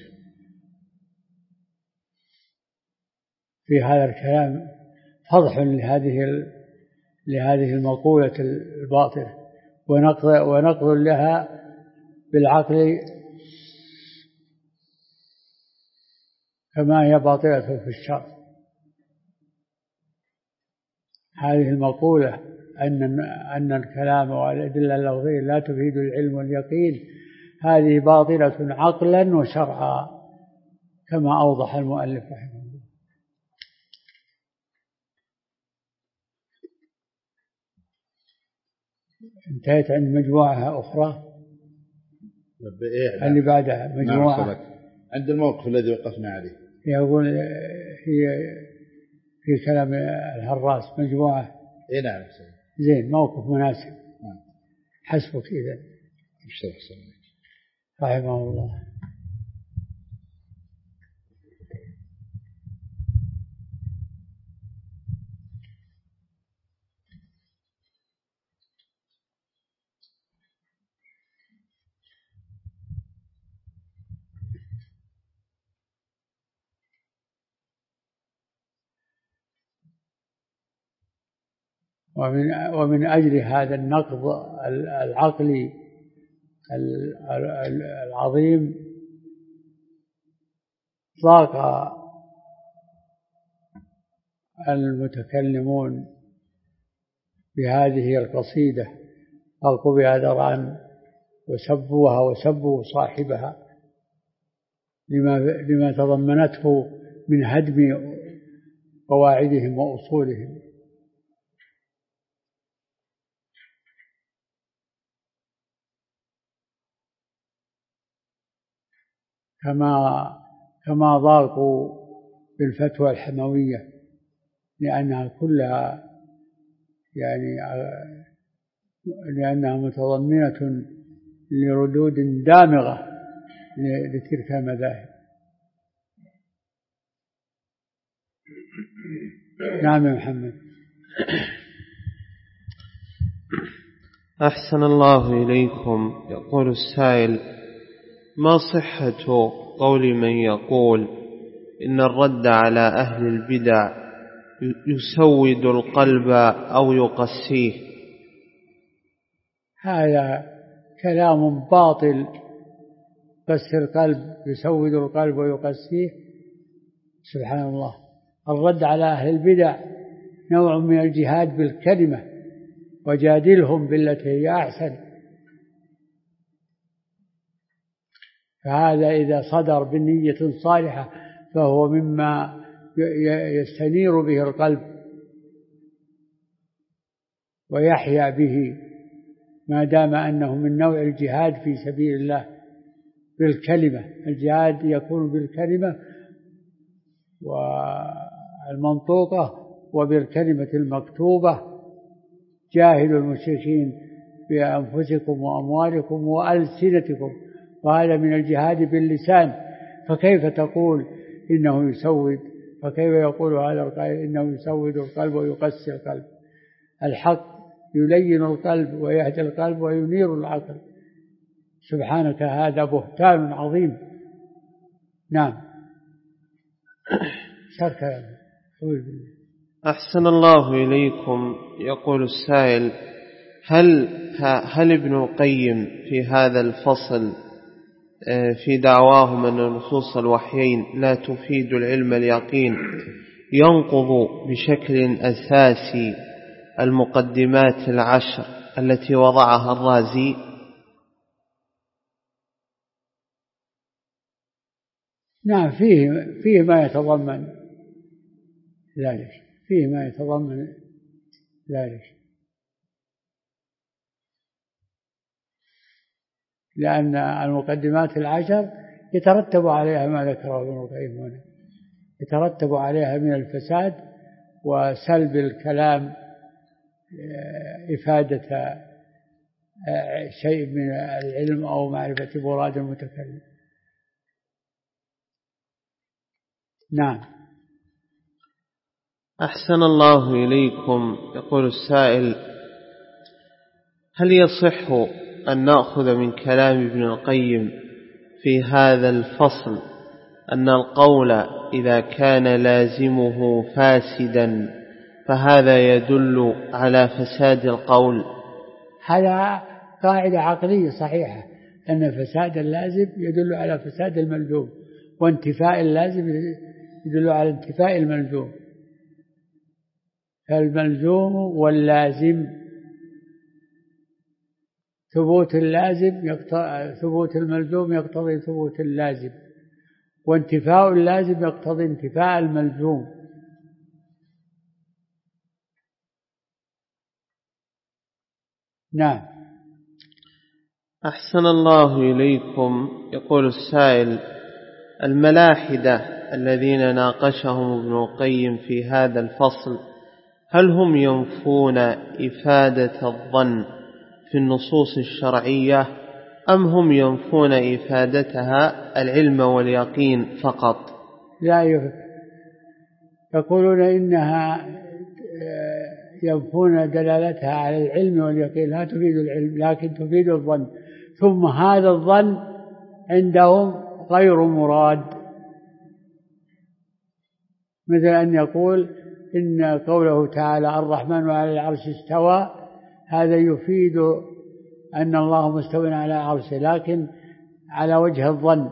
في هذا الكلام فضح لهذه المقولة الباطلة ونقض لها بالعقل كما هي باطلة في الشرع. هذه المقولة أن الكلام والأدلة اللفظية لا تفيد العلم واليقين هذه باطلة عقلا وشرعا كما أوضح المؤلف رحمه الله. انتهيت عند مجموعة أخرى اللي بعدها مجموعة عند الموقف الذي وقفنا عليه. يقول هي في كلام الهراس مجموعة. نعم زين، موقف مناسب. حسبك إذا. رحمه الله. ومن أجل هذا النقض العقلي العظيم ضاق المتكلمون بهذه القصيدة، ضاقوا بها ذرعا وسبوها وسبوا صاحبها لما تضمنته من هدم قواعدهم وأصولهم. كما ضاقوا بالفتوى الحموية لأنها كلها لأنها متضمنة لردود دامغة لتلك المذاهب. نعم يا محمد. أحسن الله إليكم. يقول السائل: ما صحة قول من يقول إن الرد على أهل البدع يسود القلب أو يقسيه؟ هذا كلام باطل. قسي القلب، يسود القلب ويقسيه، سبحان الله. الرد على أهل البدع نوع من الجهاد بالكلمة، وجادلهم بالتي هي أحسن. فهذا إذا صدر بنية صالحة فهو مما يستنير به القلب ويحيا به، ما دام أنه من نوع الجهاد في سبيل الله بالكلمة. الجهاد يكون بالكلمة والمنطوقة وبالكلمة المكتوبة. جاهدوا المشركين بأنفسكم وأموالكم وألسنتكم، وهذا من الجهاد باللسان. فكيف تقول إنه يسود؟ فكيف يقول هذا القائل إنه يسود القلب ويقسي القلب؟ الحق يلين القلب ويهدي القلب وينير العقل. سبحانك، هذا بهتان عظيم. نعم. أحسن الله إليكم. يقول السائل: هل ابن القيم في هذا الفصل في دعواهم أن نصوص الوحيين لا تفيد العلم اليقين ينقض بشكل أساسي المقدمات العشر التي وضعها الرازي؟ نعم، فيه ما يتضمن ذلك، فيه ما يتضمن ذلك، لأن المقدمات العشر يترتب عليها ما ذكره ابن القيم هنا، يترتب عليها من الفساد وسلب الكلام إفادة شيء من العلم أو معرفة مراد المتكلم. نعم. أحسن الله إليكم. يقول السائل: هل يصح أن نأخذ من كلام ابن القيم في هذا الفصل أن القول إذا كان لازمه فاسدا فهذا يدل على فساد القول؟ هذا قاعدة عقلية صحيحة، أن فساد اللازم يدل على فساد الملزوم، وانتفاء اللازم يدل على انتفاء الملزوم. فالملزوم واللازم، ثبوت اللازم ثبوت الملزوم يقتضي ثبوت اللازم، وانتفاء اللازم يقتضي انتفاء الملزوم. نعم. أحسن الله إليكم. يقول السائل: الملاحدة الذين ناقشهم ابن القيم في هذا الفصل هل هم ينفون إفادة الظن في النصوص الشرعية أم هم ينفون إفادتها العلم واليقين فقط؟ لا، يقولون إنها ينفون دلالتها على العلم واليقين، لا تفيد العلم لكن تفيد الظن، ثم هذا الظن عندهم غير مراد. مثل أن يقول إن قوله تعالى الرحمن على العرش استوى، هذا يفيد أن الله مستوى على عرشه لكن على وجه الظن،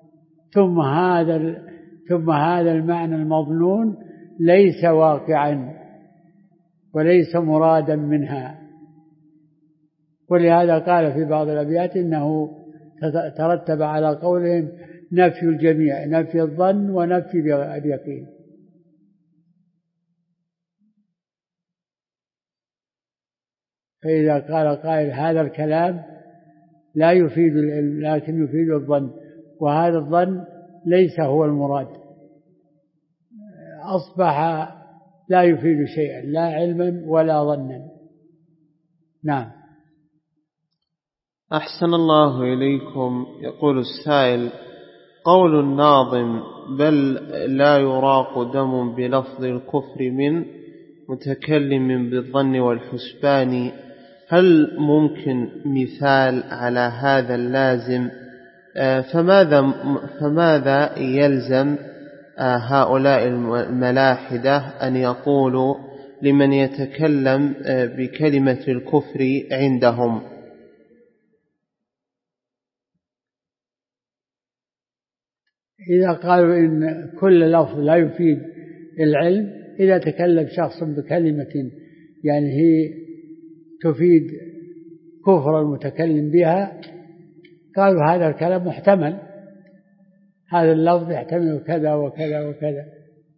ثم هذا المعنى المظنون ليس واقعا وليس مرادا منها. ولهذا قال في بعض الأبيات إنه ترتب على قولهم نفي الجميع، نفي الظن ونفي اليقين. فإذا قال قائل هذا الكلام لا يفيد العلم لكن يفيد الظن، وهذا الظن ليس هو المراد، أصبح لا يفيد شيئا لا علما ولا ظنا. نعم. أحسن الله إليكم. يقول السائل: قول الناظم بل لا يراق دم بلفظ الكفر من متكلم بالظن والحسبان، هل ممكن مثال على هذا اللازم؟ فماذا يلزم هؤلاء الملاحدة أن يقولوا لمن يتكلم بكلمة الكفر عندهم؟ إذا قالوا إن كل لفظ لا يفيد العلم، إذا تكلم شخص بكلمة يعني هي تفيد كفر المتكلم بها، قالوا هذا الكلام محتمل هذا اللفظ يحتمل كذا وكذا وكذا.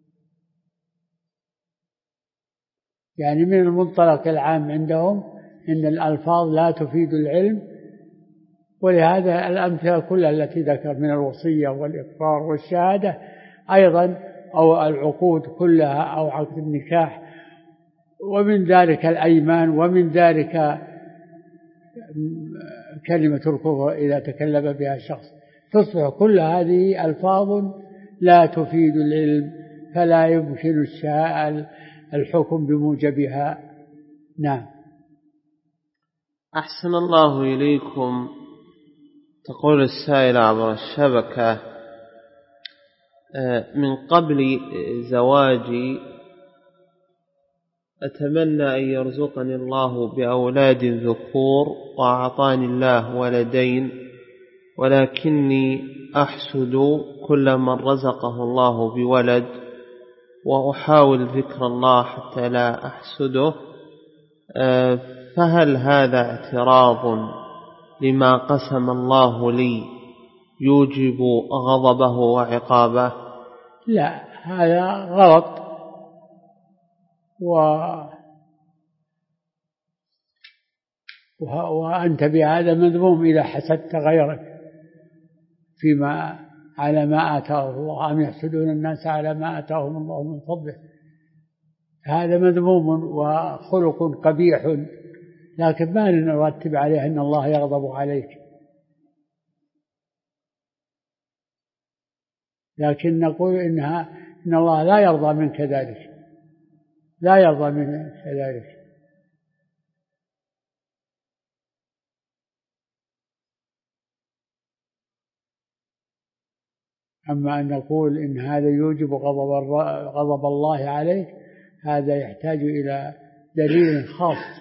يعني من المنطلق العام عندهم إن الألفاظ لا تفيد العلم، ولهذا الأمثلة كلها التي ذكر من الوصية والإقرار والشهادة أيضا، أو العقود كلها، أو عقد النكاح، ومن ذلك الأيمان، ومن ذلك كلمة الكفر إذا تكلم بها شخص، تصبح كل هذه ألفاظ لا تفيد العلم، فلا يمكن الحكم بموجبها. نعم. أحسن الله إليكم. تقول السائلة عبر الشبكة: من قبل زواجي أتمنى أن يرزقني الله بأولاد ذكور، وأعطاني الله ولدين، ولكني أحسد كل من رزقه الله بولد، وأحاول ذكر الله حتى لا أحسده، فهل هذا اعتراض لما قسم الله لي يوجب غضبه وعقابه؟ لا، هذا غلط، وأنت بهذا مذموم إذا حسدت غيرك فيما على ما آتاه الله، أم يحسدون الناس على ما آتاهم الله من فضله. هذا مذموم وخلق قبيح، لكن ما نرتب عليه أن الله يغضب عليك، لكن نقول إن الله لا يرضى منك ذلك، لا يرضى منك ذلك. أما أن نقول إن هذا يوجب غضب الله عليك، هذا يحتاج إلى دليل خاص.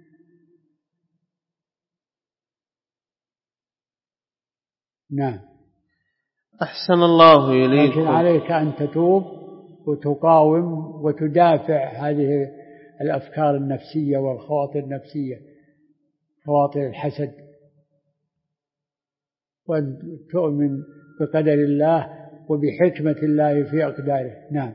نعم. أحسن الله إليكم. لكن عليك أن تتوب وتقاوم وتدافع هذه الأفكار النفسية والخواطر النفسية، خواطر الحسد، وأن تؤمن بقدر الله وبحكمة الله في أقداره. نعم.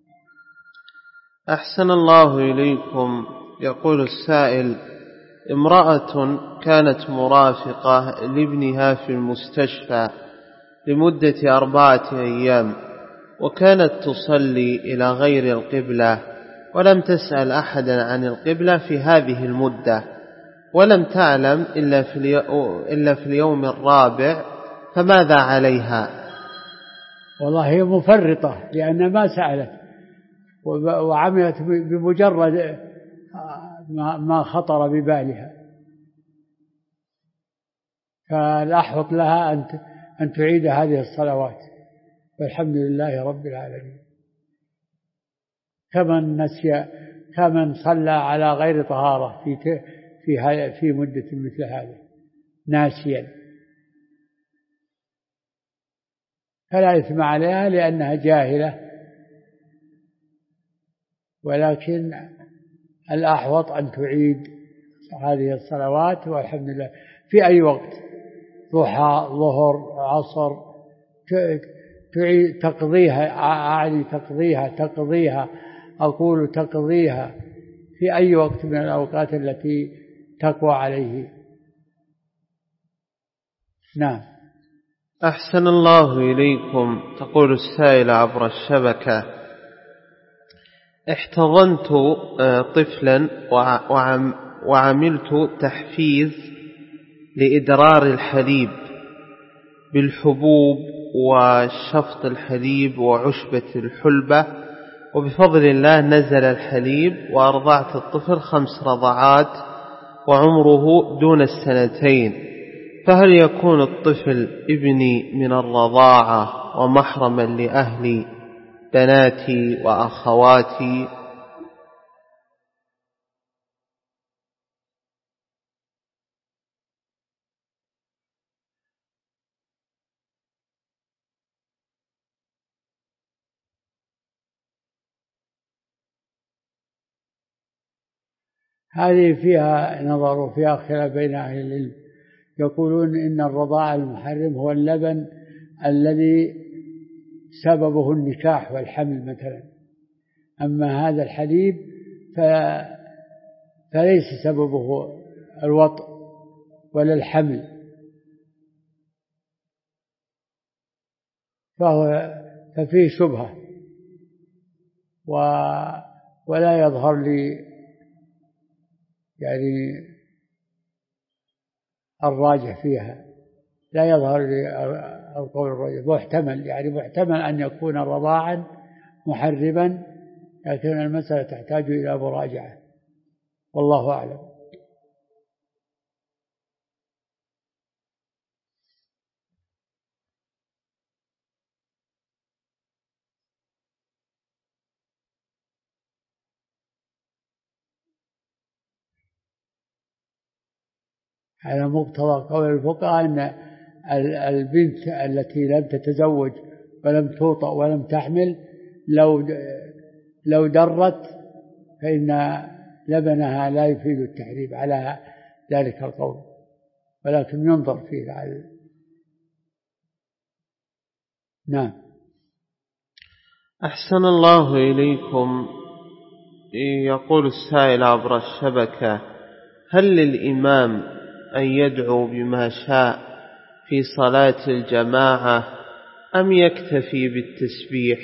أحسن الله إليكم. يقول السائل: امرأة كانت مرافقة لابنها في المستشفى لمدة 4 أيام، وكانت تصلي إلى غير القبلة، ولم تسأل أحدا عن القبلة في هذه المدة، ولم تعلم إلا في اليوم الرابع، فماذا عليها؟ والله هي مفرطة، لأن ما سألت وعملت بمجرد ما خطر ببالها، فالأحوط لها أن تعيد هذه الصلوات، والحمد لله رب العالمين. كمن صلى على غير طهارة في مدة مثل هذه ناسيا، فلا إثم عليها لأنها جاهلة، ولكن الأحوط أن تعيد هذه الصلوات والحمد لله في أي وقت، ضحى، ظهر، عصر، تعيد تقضيها، أعني تقضيها أقول تقضيها في أي وقت من الأوقات التي تقوى عليه. نعم. أحسن الله إليكم. تقول السائلة عبر الشبكة: احتضنت طفلا وعملت تحفيز لإدرار الحليب بالحبوب وشفط الحليب وعشبة الحلبة، وبفضل الله نزل الحليب، وأرضعت الطفل 5 رضعات وعمره دون 2 سنين، فهل يكون الطفل ابني من الرضاعة ومحرما لأهلي بناتي وأخواتي؟ هذه فيها نظر وفيها خلاف بين أهل العلم. يقولون إن الرضاع المحرم هو اللبن الذي سببه النكاح والحمل مثلا. أما هذا الحليب فليس سببه الوطء ولا الحمل، ففيه شبهة ولا يظهر لي يعني الراجح فيها، لا يظهر لي القول الراجح. محتمل يعني محتمل أن يكون رضاعا محرما، لكن المسألة تحتاج إلى مراجعة، والله أعلم. على مقتضى قول الفقهاء أن البنت التي لم تتزوج ولم توطأ ولم تحمل لو درت فإن لبنها لا يفيد التحريم على ذلك القول، ولكن ينظر فيه نعم. أحسن الله إليكم. يقول السائل عبر الشبكة: هل للإمام أن يدعو بما شاء في صلاة الجماعة أم يكتفي بالتسبيح؟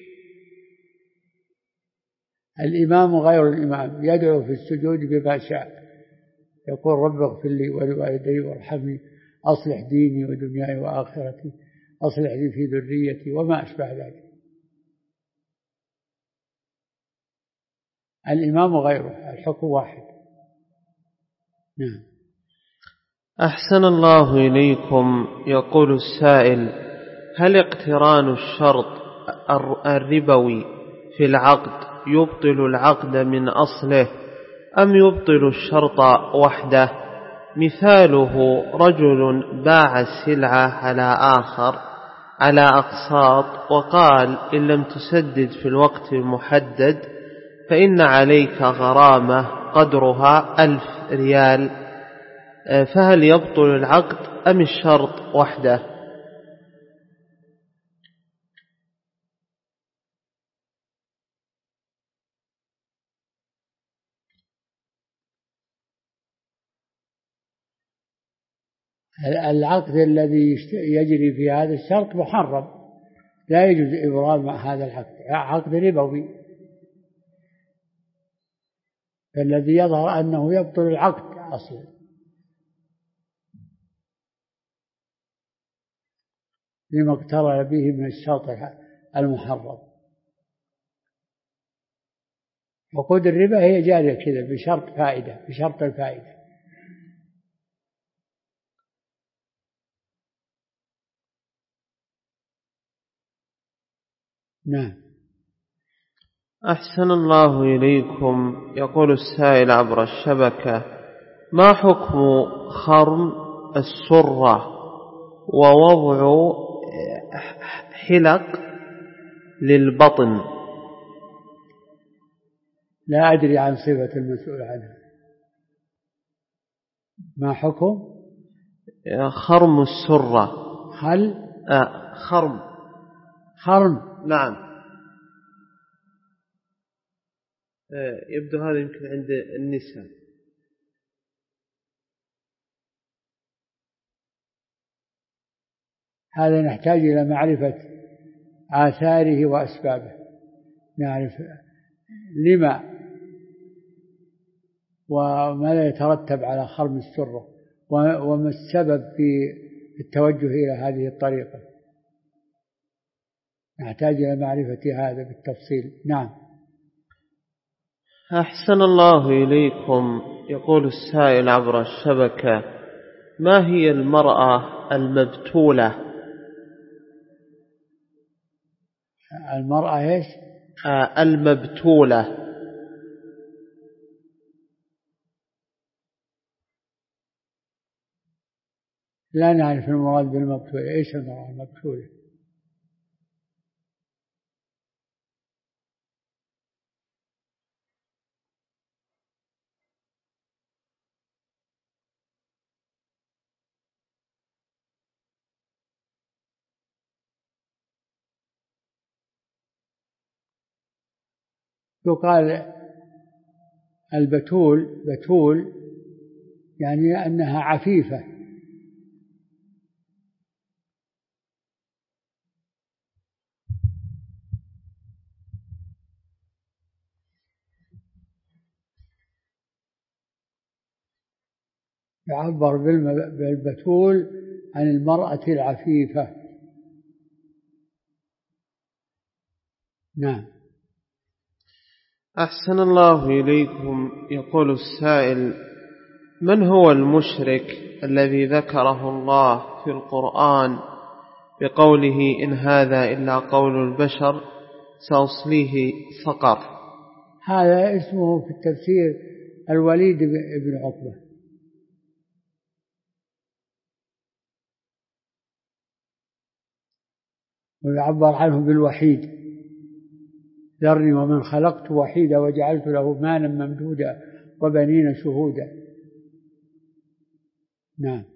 الإمام غير الإمام يدعو في السجود بما شاء، يقول رب اغفر لي ولوالدي وارحمني، أصلح ديني ودنياي وآخرتي، أصلح لي في ذريتي، وما أشبه ذلك. الإمام غيره، الحكم واحد. نعم. أحسن الله إليكم. يقول السائل: هل اقتران الشرط الربوي في العقد يبطل العقد من أصله أم يبطل الشرط وحده؟ مثاله: رجل باع السلعة على آخر على أقساط وقال: إن لم تسدد في الوقت المحدد فإن عليك غرامة قدرها 1000 ريال، فهل يبطل العقد أم الشرط وحده؟ العقد الذي يجري في هذا الشرط محرم، لا يجوز إبرام هذا العقد، عقد ربوي، فالذي يظهر أنه يبطل العقد أصلا، لما اقترن به من الشرط المحرم. عقود الربا هي جارية كذا بشرط فائدة، بشرط الفائدة. نعم. أحسن الله إليكم. يقول السائل عبر الشبكة: ما حكم خرم السرة ووضع حلق للبطن؟ لا أدري عن صفة المسؤول عنها، ما حكم خرم السرة؟ هل خرم؟ نعم. يبدو هذا يمكن عند النساء. هذا نحتاج إلى معرفة آثاره وأسبابه، نعرف لما وما يترتب على خرم السرة وما السبب في التوجه إلى هذه الطريقة، نحتاج إلى معرفة هذا بالتفصيل. نعم. أحسن الله إليكم. يقول السائل عبر الشبكة: ما هي المرأة المبتولة؟ المرأة إيش؟ المبتولة. لا نعرف المراد بالمبتولة، إيش المرأة المبتولة؟ يقال البتول بتول يعني أنها عفيفة. يعبر بالبتول عن المرأة العفيفة. نعم. أحسن الله إليكم. يقول السائل: من هو المشرك الذي ذكره الله في القرآن بقوله إن هذا إلا قول البشر سأصليه سقر؟ هذا اسمه في التفسير الوليد بن عقبة. ويعبر عنه بالوحيد: ذرني ومن خلقت وحيدا وجعلت له مالا ممدودا وبنين شهودا. نعم.